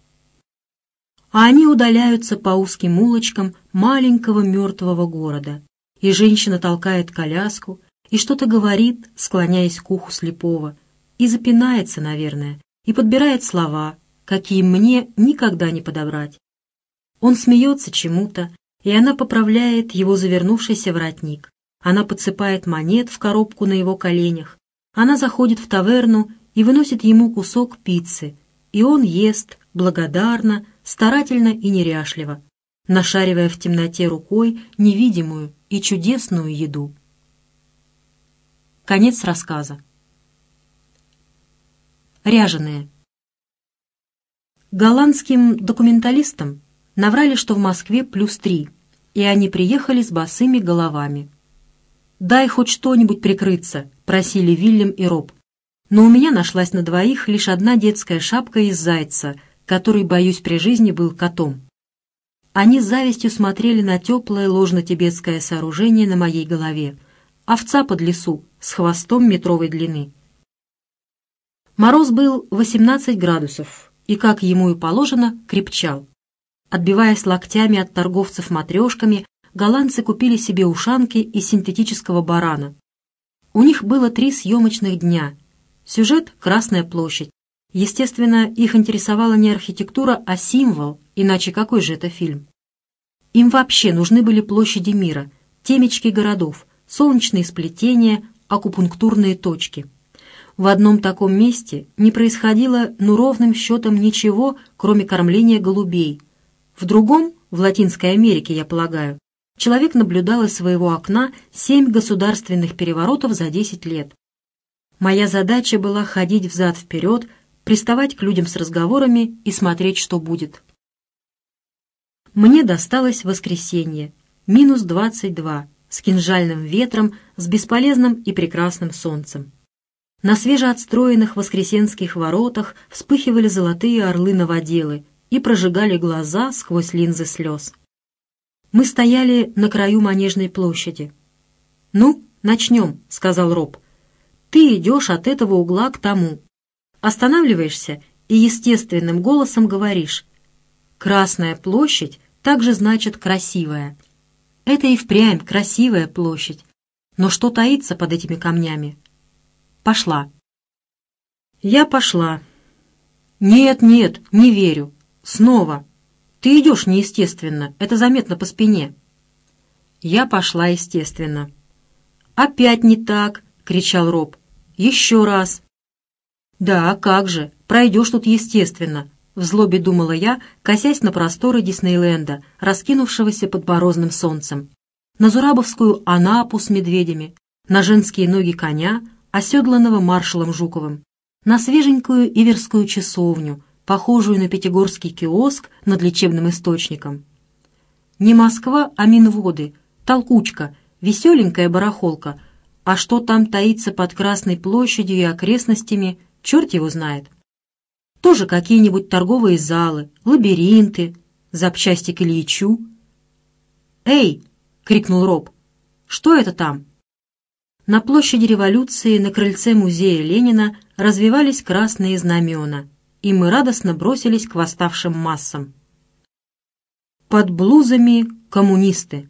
А они удаляются по узким улочкам маленького мертвого города, и женщина толкает коляску и что-то говорит, склоняясь к уху слепого, и запинается, наверное, и подбирает слова, какие мне никогда не подобрать. Он смеется чему-то, и она поправляет его завернувшийся воротник. Она подсыпает монет в коробку на его коленях. Она заходит в таверну и выносит ему кусок пиццы, и он ест благодарно, старательно и неряшливо, нашаривая в темноте рукой невидимую и чудесную еду. Конец рассказа. Ряженые. Голландским документалистам наврали, что в Москве +3, и они приехали с босыми головами. «Дай хоть что-нибудь прикрыться», — просили Вильям и Роб. Но у меня нашлась на двоих лишь одна детская шапка из зайца, который, боюсь, при жизни был котом. Они с завистью смотрели на теплое ложно-тибетское сооружение на моей голове. Овца под лесу с хвостом метровой длины. Мороз был 18 градусов, и, как ему и положено, крепчал. Отбиваясь локтями от торговцев матрешками, голландцы купили себе ушанки из синтетического барана. У них было 3 съемочных дня. Сюжет — Красная площадь. Естественно, их интересовала не архитектура, а символ, иначе какой же это фильм? Им вообще нужны были площади мира, темечки городов, солнечные сплетения, акупунктурные точки. В одном таком месте не происходило ровным счетом ничего, кроме кормления голубей. В другом, в Латинской Америке, я полагаю, человек наблюдал из своего окна 7 государственных переворотов за 10 лет. Моя задача была ходить взад-вперед, приставать к людям с разговорами и смотреть, что будет. Мне досталось воскресенье, минус 22, с кинжальным ветром, с бесполезным и прекрасным солнцем. На свежеотстроенных воскресенских воротах вспыхивали золотые орлы-новоделы и прожигали глаза сквозь линзы слез. Мы стояли на краю Манежной площади. «Ну, начнем», — сказал Роб. «Ты идешь от этого угла к тому. Останавливаешься и естественным голосом говоришь: «Красная площадь также значит красивая». Это и впрямь красивая площадь. Но что таится под этими камнями? Пошла. Я пошла. Нет, не верю. Снова. Ты идешь неестественно, это заметно по спине. Я пошла естественно. Опять не так, кричал Роб. Еще раз. Да, как же, пройдешь тут естественно, в злобе думала я, косясь на просторы Диснейленда, раскинувшегося под морозным солнцем, на Зурабовскую Анапу с медведями, на женские ноги коня, оседланного маршалом Жуковым, на свеженькую Иверскую часовню, похожую на пятигорский киоск над лечебным источником. Не Москва, а Минводы, толкучка, веселенькая барахолка, а что там таится под Красной площадью и окрестностями, черт его знает. Тоже какие-нибудь торговые залы, лабиринты, запчасти к Ильичу. «Эй!» — крикнул Роб. «Что это там?» На площади Революции на крыльце музея Ленина развивались красные знамена, и мы радостно бросились к восставшим массам. Под блузами коммунисты.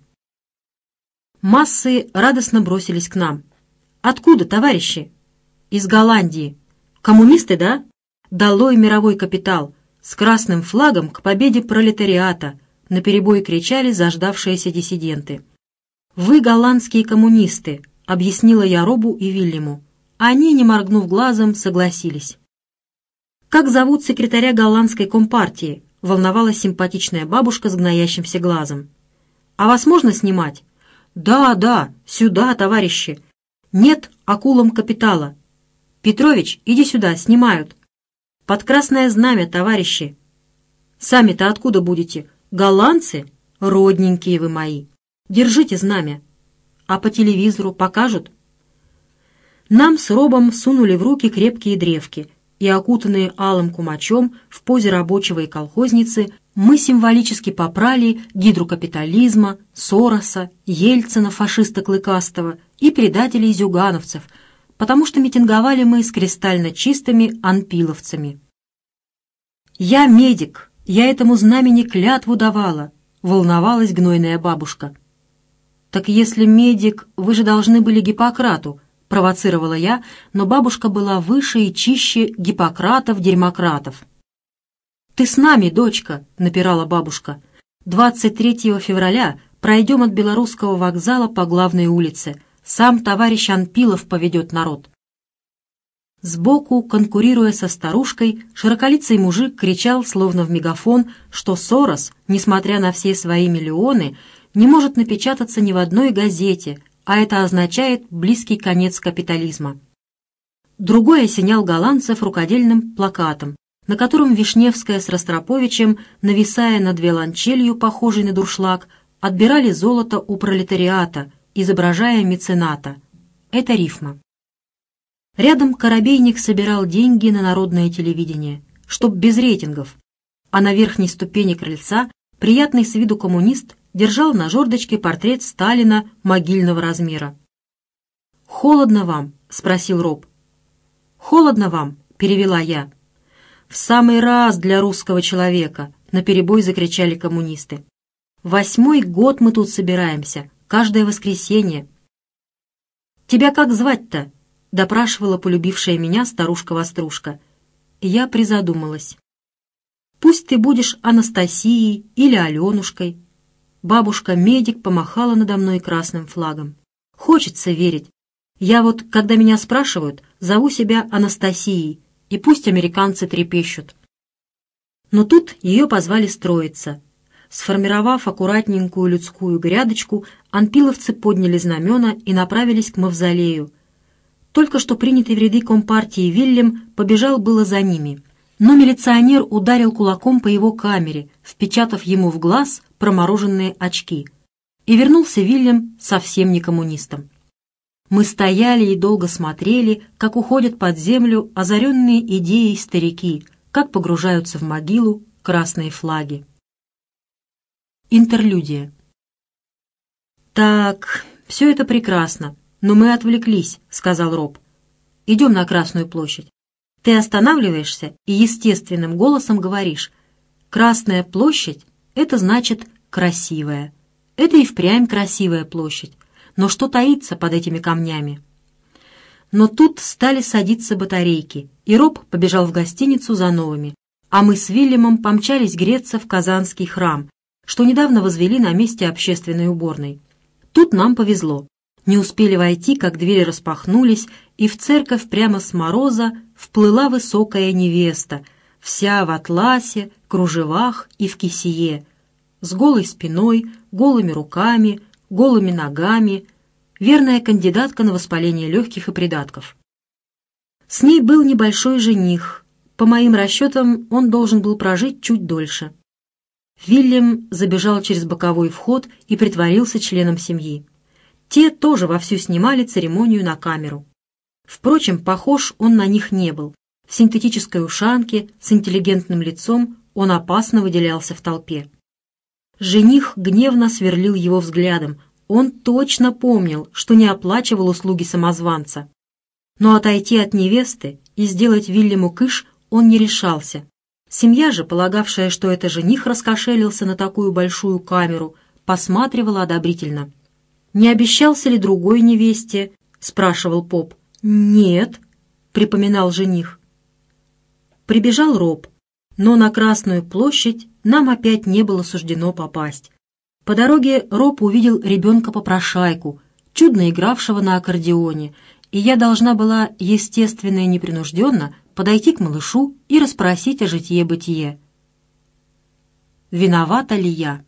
Массы радостно бросились к нам. «Откуда, товарищи?» «Из Голландии». «Коммунисты, да?» «Долой мировой капитал! С красным флагом к победе пролетариата!» наперебой кричали заждавшиеся диссиденты. «Вы голландские коммунисты!» — объяснила я Робу и Вильяму. Они, не моргнув глазом, согласились. «Как зовут секретаря голландской компартии?» — волновалась симпатичная бабушка с гноящимся глазом. «А вас можно снимать?» «Да, сюда, товарищи!» «Нет, акулам капитала!» «Петрович, иди сюда, снимают!» «Под красное знамя, товарищи!» «Сами-то откуда будете? Голландцы? Родненькие вы мои! Держите знамя!» «А по телевизору покажут?» Нам с Робом сунули в руки крепкие древки, и, окутанные алым кумачом в позе рабочего и колхозницы, мы символически попрали гидру капитализма, Сороса, Ельцина, фашиста клыкастого, и предателей зюгановцев, потому что митинговали мы с кристально чистыми анпиловцами. «Я медик, я этому знамени клятву давала», — волновалась гнойная бабушка. «Так если медик, вы же должны были Гиппократу», — провоцировала я, но бабушка была выше и чище Гиппократов-дерьмократов. «Ты с нами, дочка», — напирала бабушка. «23 февраля пройдем от Белорусского вокзала по главной улице. Сам товарищ Анпилов поведет народ». Сбоку, конкурируя со старушкой, широколицый мужик кричал, словно в мегафон, что Сорос, несмотря на все свои миллионы, не может напечататься ни в одной газете, а это означает близкий конец капитализма. Другой осенял голландцев рукодельным плакатом, на котором Вишневская с Ростроповичем, нависая над виолончелью, похожей на дуршлаг, отбирали золото у пролетариата, изображая мецената. Это рифма. Рядом Коробейник собирал деньги на народное телевидение, чтоб без рейтингов, а на верхней ступени крыльца приятный с виду коммунист держал на жердочке портрет Сталина могильного размера. «Холодно вам?» — спросил Роб. «Холодно вам?» — перевела я. «В самый раз для русского человека!» — наперебой закричали коммунисты. «8-й год мы тут собираемся, каждое воскресенье». «Тебя как звать-то?» — допрашивала полюбившая меня старушка-вострушка. Я призадумалась. «Пусть ты будешь Анастасией или Аленушкой». бабушка-медик помахала надо мной красным флагом. Хочется верить. Я вот, когда меня спрашивают, зову себя Анастасией, и пусть американцы трепещут. Но тут ее позвали строиться. Сформировав аккуратненькую людскую грядочку, анпиловцы подняли знамена и направились к мавзолею. Только что принятый в ряды компартии Вильям побежал было за ними, но милиционер ударил кулаком по его камере, впечатав ему в глаз промороженные очки. И вернулся Вильям совсем не коммунистом. Мы стояли и долго смотрели, как уходят под землю озаренные идеей старики, как погружаются в могилу красные флаги. Интерлюдия. «Так, все это прекрасно, но мы отвлеклись», — сказал Роб. «Идем на Красную площадь. Ты останавливаешься и естественным голосом говоришь: Красная площадь — это значит красивая. Это и впрямь красивая площадь. Но что таится под этими камнями?» Но тут стали садиться батарейки, и Роб побежал в гостиницу за новыми, а мы с Вильямом помчались греться в Казанский храм, что недавно возвели на месте общественной уборной. Тут нам повезло. Не успели войти, как двери распахнулись, и в церковь прямо с мороза вплыла высокая невеста, вся в атласе, кружевах и в кисее, с голой спиной, голыми руками, голыми ногами, верная кандидатка на воспаление легких и придатков. С ней был небольшой жених. По моим расчетам, он должен был прожить чуть дольше. Вильям забежал через боковой вход и притворился членом семьи. Те тоже вовсю снимали церемонию на камеру. Впрочем, похож он на них не был. В синтетической ушанке, с интеллигентным лицом, он опасно выделялся в толпе. Жених гневно сверлил его взглядом. Он точно помнил, что не оплачивал услуги самозванца. Но отойти от невесты и сделать Вильяму кыш он не решался. Семья же, полагавшая, что это жених раскошелился на такую большую камеру, посматривала одобрительно. «Не обещался ли другой невесте?» — спрашивал поп. «Нет», — припоминал жених. Прибежал Роб, но на Красную площадь нам опять не было суждено попасть. По дороге Роб увидел ребенка-попрошайку, чудно игравшего на аккордеоне, и я должна была, естественно и непринужденно, подойти к малышу и расспросить о житье-бытие. Виновата ли я?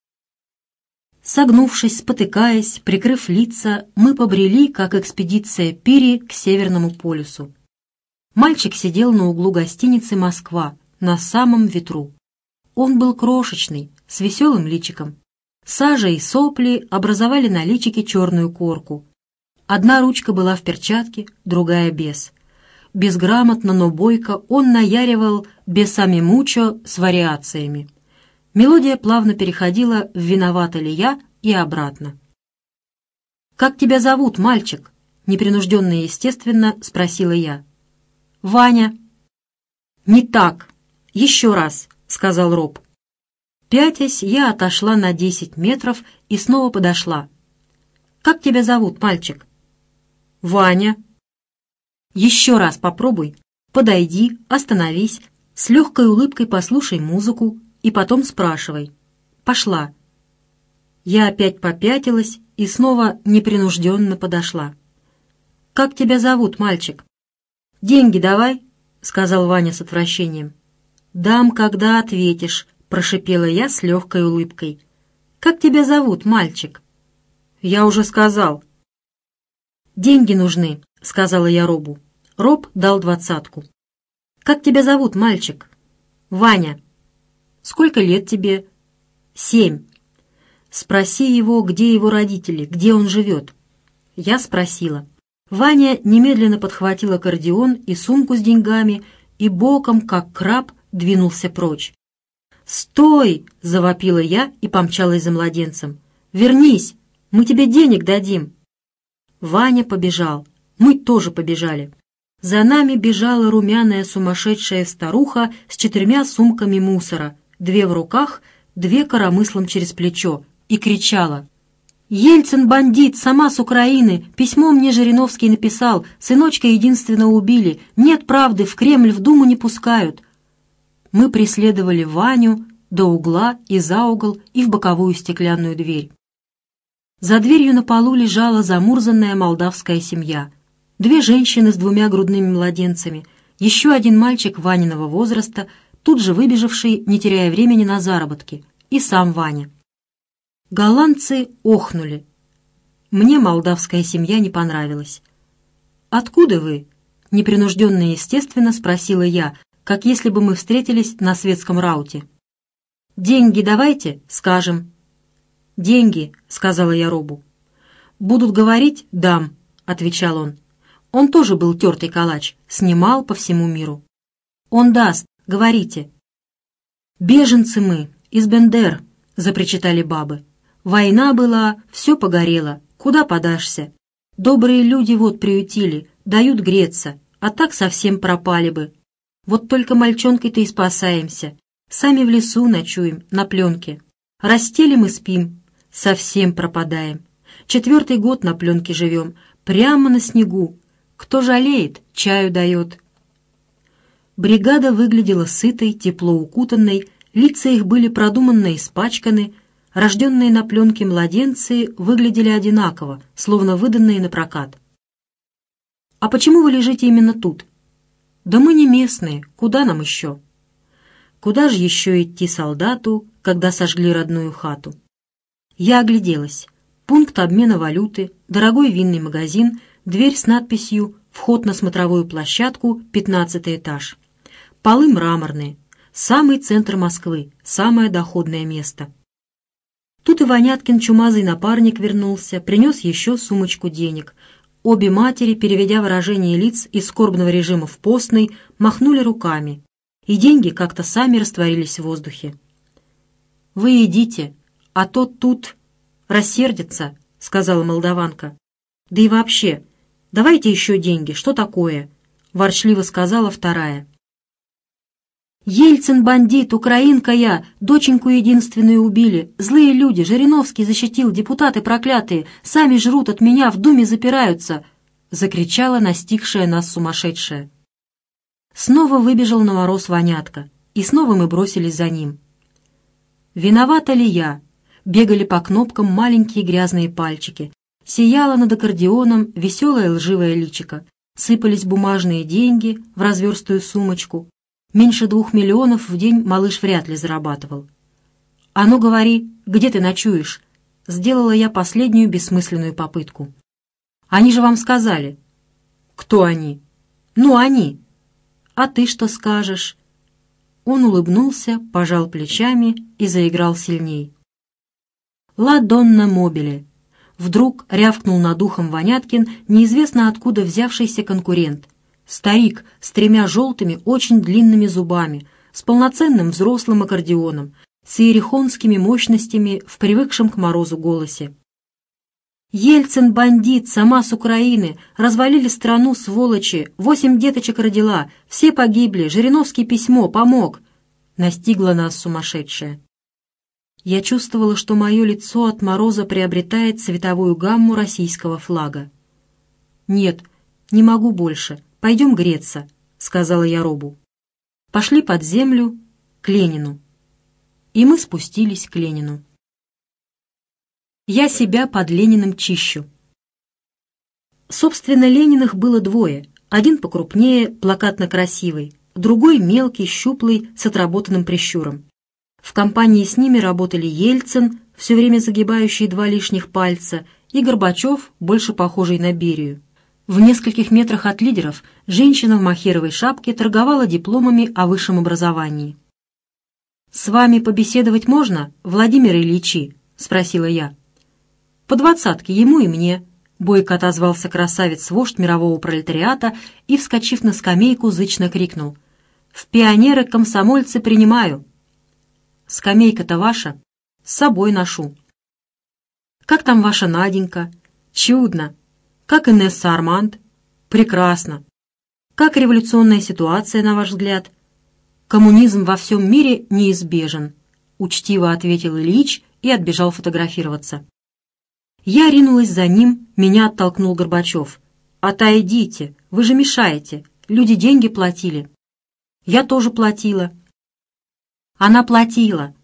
Согнувшись, спотыкаясь, прикрыв лица, мы побрели, как экспедиция Пири, к Северному полюсу. Мальчик сидел на углу гостиницы «Москва», на самом ветру. Он был крошечный, с веселым личиком. Сажа и сопли образовали на личике черную корку. Одна ручка была в перчатке, другая без. Безграмотно, но бойко он наяривал «Бесами мучо» с вариациями. Мелодия плавно переходила в «Виновата ли я» и обратно. «Как тебя зовут, мальчик?» — непринужденно и естественно спросила я. «Ваня». «Не так. Еще раз», — сказал Роб. Пятясь, я отошла на 10 метров и снова подошла. «Как тебя зовут, мальчик?» «Ваня». «Еще раз попробуй. Подойди, остановись, с легкой улыбкой послушай музыку и потом спрашивай. Пошла». Я опять попятилась и снова непринужденно подошла. «Как тебя зовут, мальчик?» «Деньги давай», — сказал Ваня с отвращением. «Дам, когда ответишь», — прошипела я с легкой улыбкой. «Как тебя зовут, мальчик?» «Я уже сказал». «Деньги нужны», — сказала я Робу. Роб дал 20. «Как тебя зовут, мальчик?» «Ваня». «Сколько лет тебе?» 7. «Спроси его, где его родители, где он живет». Я спросила. Ваня немедленно подхватил аккордеон и сумку с деньгами и боком, как краб, двинулся прочь. «Стой!» — завопила я и помчалась за младенцем. «Вернись! Мы тебе денег дадим!» Ваня побежал. Мы тоже побежали. За нами бежала румяная сумасшедшая старуха с 4 сумками мусора, 2 в руках, 2 коромыслом через плечо, и кричала: «Ельцин бандит, сама с Украины, письмо мне Жириновский написал, сыночка единственного убили, нет правды, в Кремль, в Думу не пускают». Мы преследовали Ваню, до угла и за угол и в боковую стеклянную дверь. За дверью на полу лежала замурзанная молдавская семья. 2 женщины с 2 грудными младенцами, еще один мальчик Ваниного возраста, тут же выбежавший, не теряя времени на заработки, и сам Ваня. Голландцы охнули. Мне молдавская семья не понравилась. «Откуда вы?» — непринужденно и естественно спросила я, как если бы мы встретились на светском рауте. «Деньги давайте, скажем». «Деньги», — сказала я Робу. «Будут говорить, дам», — отвечал он. Он тоже был тертый калач, снимал по всему миру. «Он даст, говорите». «Беженцы мы, из Бендер», — запричитали бабы. «Война была, все погорело, куда подашься? Добрые люди вот приютили, дают греться, а так совсем пропали бы. Вот только мальчонкой-то и спасаемся. Сами в лесу ночуем, на пленке. Растелим и спим. Совсем пропадаем. 4-й год на пленке живем, прямо на снегу. Кто жалеет, чаю дает». Бригада выглядела сытой, тепло укутанной, лица их были продуманно испачканы, рожденные на пленке младенцы выглядели одинаково, словно выданные на прокат. «А почему вы лежите именно тут?» «Да мы не местные, куда нам еще?» Куда же еще идти солдату, когда сожгли родную хату? Я огляделась. Пункт обмена валюты, дорогой винный магазин, дверь с надписью «Вход на смотровую площадку, 15-й этаж». Полы мраморные. Самый центр Москвы, самое доходное место. Тут и Воняткин чумазый напарник вернулся, принес еще сумочку денег. Обе матери, переведя выражение лиц из скорбного режима в постный, махнули руками, и деньги как-то сами растворились в воздухе. «Вы идите, а то тут рассердятся», — сказала молдаванка. «Да и вообще, давайте еще деньги, что такое?» — ворчливо сказала вторая. «Ельцин бандит, украинка я, доченьку единственную убили. Злые люди, Жириновский защитил, депутаты проклятые, сами жрут от меня, в думе запираются!» — закричала настигшая нас сумасшедшая. Снова выбежал на мороз Вонятка, и снова мы бросились за ним. «Виновата ли я?» Бегали по кнопкам маленькие грязные пальчики. Сияло над аккордеоном веселое лживое личико. Сыпались бумажные деньги в разверстую сумочку. Меньше 2 миллионов в день малыш вряд ли зарабатывал. «А ну говори, где ты ночуешь?» Сделала я последнюю бессмысленную попытку. «Они же вам сказали». «Кто они?» «Ну, они». «А ты что скажешь?» Он улыбнулся, пожал плечами и заиграл сильней. «Ла Донна Мобиле». Вдруг рявкнул над ухом Воняткин, неизвестно откуда взявшийся конкурент. Старик с 3 желтыми, очень длинными зубами, с полноценным взрослым аккордеоном, с иерихонскими мощностями в привыкшем к морозу голосе. «Ельцин бандит, сама с Украины, развалили страну, сволочи, 8 деточек родила, все погибли, Жириновский письмо, помог!» Настигла нас сумасшедшая. Я чувствовала, что мое лицо от мороза приобретает цветовую гамму российского флага. «Нет, не могу больше. Пойдем греться», — сказала я Робу. Пошли под землю к Ленину. И мы спустились к Ленину. Я себя под Лениным чищу. Собственно, Лениных было 2. Один покрупнее, плакатно красивый, другой мелкий, щуплый, с отработанным прищуром. В компании с ними работали Ельцин, все время загибающий 2 лишних пальца, и Горбачев, больше похожий на Берию. В нескольких метрах от лидеров женщина в мохеровой шапке торговала дипломами о высшем образовании. «С вами побеседовать можно, Владимир Ильичи?» — спросила я. «По 20-ке ему и мне», — бойко отозвался красавец-вождь мирового пролетариата и, вскочив на скамейку, зычно крикнул: «В пионеры-комсомольцы принимаю!» «Скамейка-то ваша? С собой ношу». «Как там ваша Наденька?» «Чудно!» «Как Инесса Арманд?» «Прекрасно!» «Как революционная ситуация, на ваш взгляд?» «Коммунизм во всем мире неизбежен», — учтиво ответил Ильич и отбежал фотографироваться. Я ринулась за ним, меня оттолкнул Горбачев. «Отойдите, вы же мешаете, люди деньги платили». «Я тоже платила». «Она платила,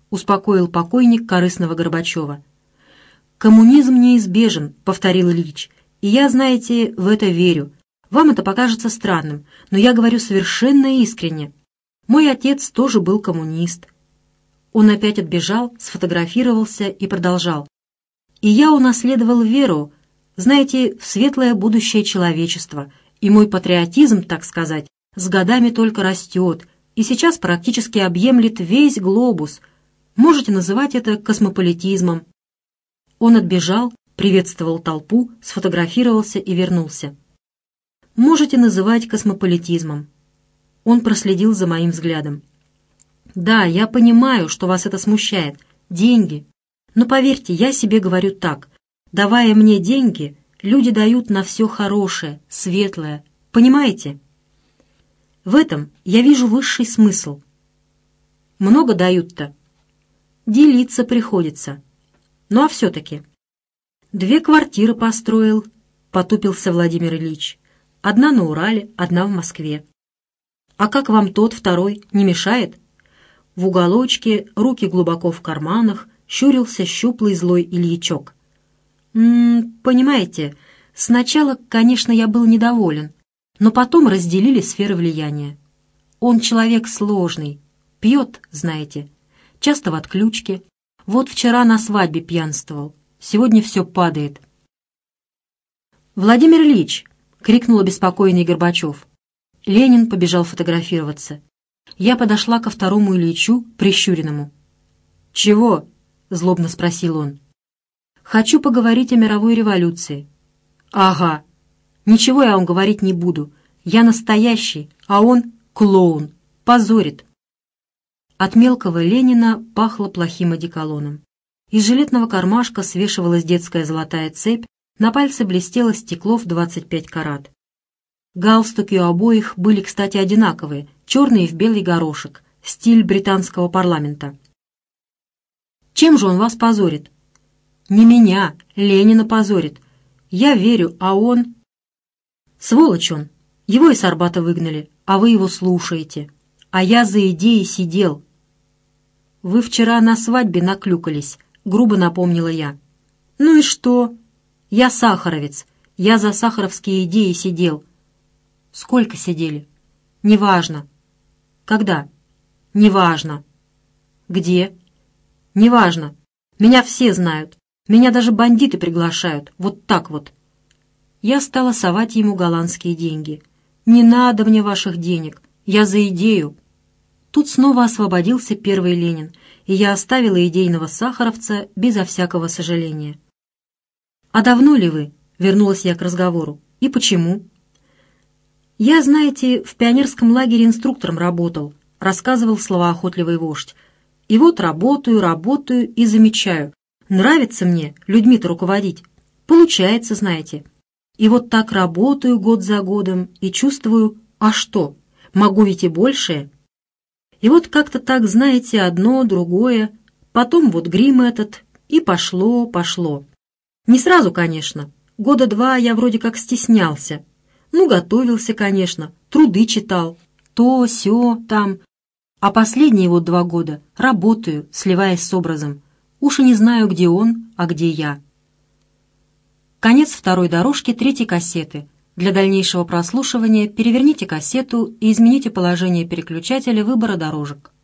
— успокоил покойник корыстного Горбачева. «Коммунизм неизбежен», — повторил Ильич, — «и я, знаете, в это верю. Вам это покажется странным, но я говорю совершенно искренне. Мой отец тоже был коммунист». Он опять отбежал, сфотографировался и продолжал. «И я унаследовал веру, знаете, в светлое будущее человечества, и мой патриотизм, так сказать, с годами только растет, и сейчас практически объемлет весь глобус. Можете называть это космополитизмом». Он отбежал, приветствовал толпу, сфотографировался и вернулся. «Можете называть космополитизмом». Он проследил за моим взглядом. «Да, я понимаю, что вас это смущает. Деньги. Но поверьте, я себе говорю так. Давая мне деньги, люди дают на все хорошее, светлое. Понимаете? В этом я вижу высший смысл. Много дают-то? Делиться приходится. Ну а все-таки. 2 квартиры построил», — потупился Владимир Ильич. «Одна на Урале, одна в Москве». «А как вам тот второй, не мешает?» В уголочке, руки глубоко в карманах, щурился щуплый злой Ильичок. Понимаете, сначала, конечно, я был недоволен, но потом разделили сферы влияния. Он человек сложный, пьет, знаете, часто в отключке. Вот вчера на свадьбе пьянствовал, сегодня все падает». «Владимир Ильич!» — крикнул обеспокоенный Горбачев. Ленин побежал фотографироваться. Я подошла ко второму Ильичу, прищуренному. «Чего?» — злобно спросил он. «Хочу поговорить о мировой революции». «Ага. Ничего я вам говорить не буду. Я настоящий, а он клоун. Позорит». От мелкого Ленина пахло плохим одеколоном. Из жилетного кармашка свешивалась детская золотая цепь, на пальце блестело стекло в 25 карат. Галстуки у обоих были, кстати, одинаковые, черные в белый горошек, стиль британского парламента. «Чем же он вас позорит?» «Не меня, Ленина позорит. Я верю, а он...» «Сволочь он. Его из Арбата выгнали, а вы его слушаете. А я за идеей сидел». «Вы вчера на свадьбе наклюкались», — грубо напомнила я. «Ну и что? Я сахаровец. Я за сахаровские идеи сидел». «Сколько сидели?» «Неважно». «Когда?» «Неважно». «Где?» «Неважно. Меня все знают. Меня даже бандиты приглашают. Вот так вот». Я стала совать ему голландские деньги. «Не надо мне ваших денег. Я за идею». Тут снова освободился первый Ленин, и я оставила идейного сахаровца безо всякого сожаления. «А давно ли вы?» — вернулась я к разговору. «И почему?» «Я, знаете, в пионерском лагере инструктором работал», — рассказывал словоохотливый вождь. «И вот работаю и замечаю. Нравится мне людьми-то руководить. Получается, знаете. И вот так работаю год за годом и чувствую, а что, могу ведь и большее. И вот как-то так, знаете, одно, другое, потом вот грим этот, и пошло. Не сразу, конечно. 2 года я вроде как стеснялся. Ну, готовился, конечно, труды читал, то, сё, там. А последние вот 2 года работаю, сливаясь с образом. Уж и не знаю, где он, а где я». Конец второй дорожки 3-й кассеты. Для дальнейшего прослушивания переверните кассету и измените положение переключателя выбора дорожек.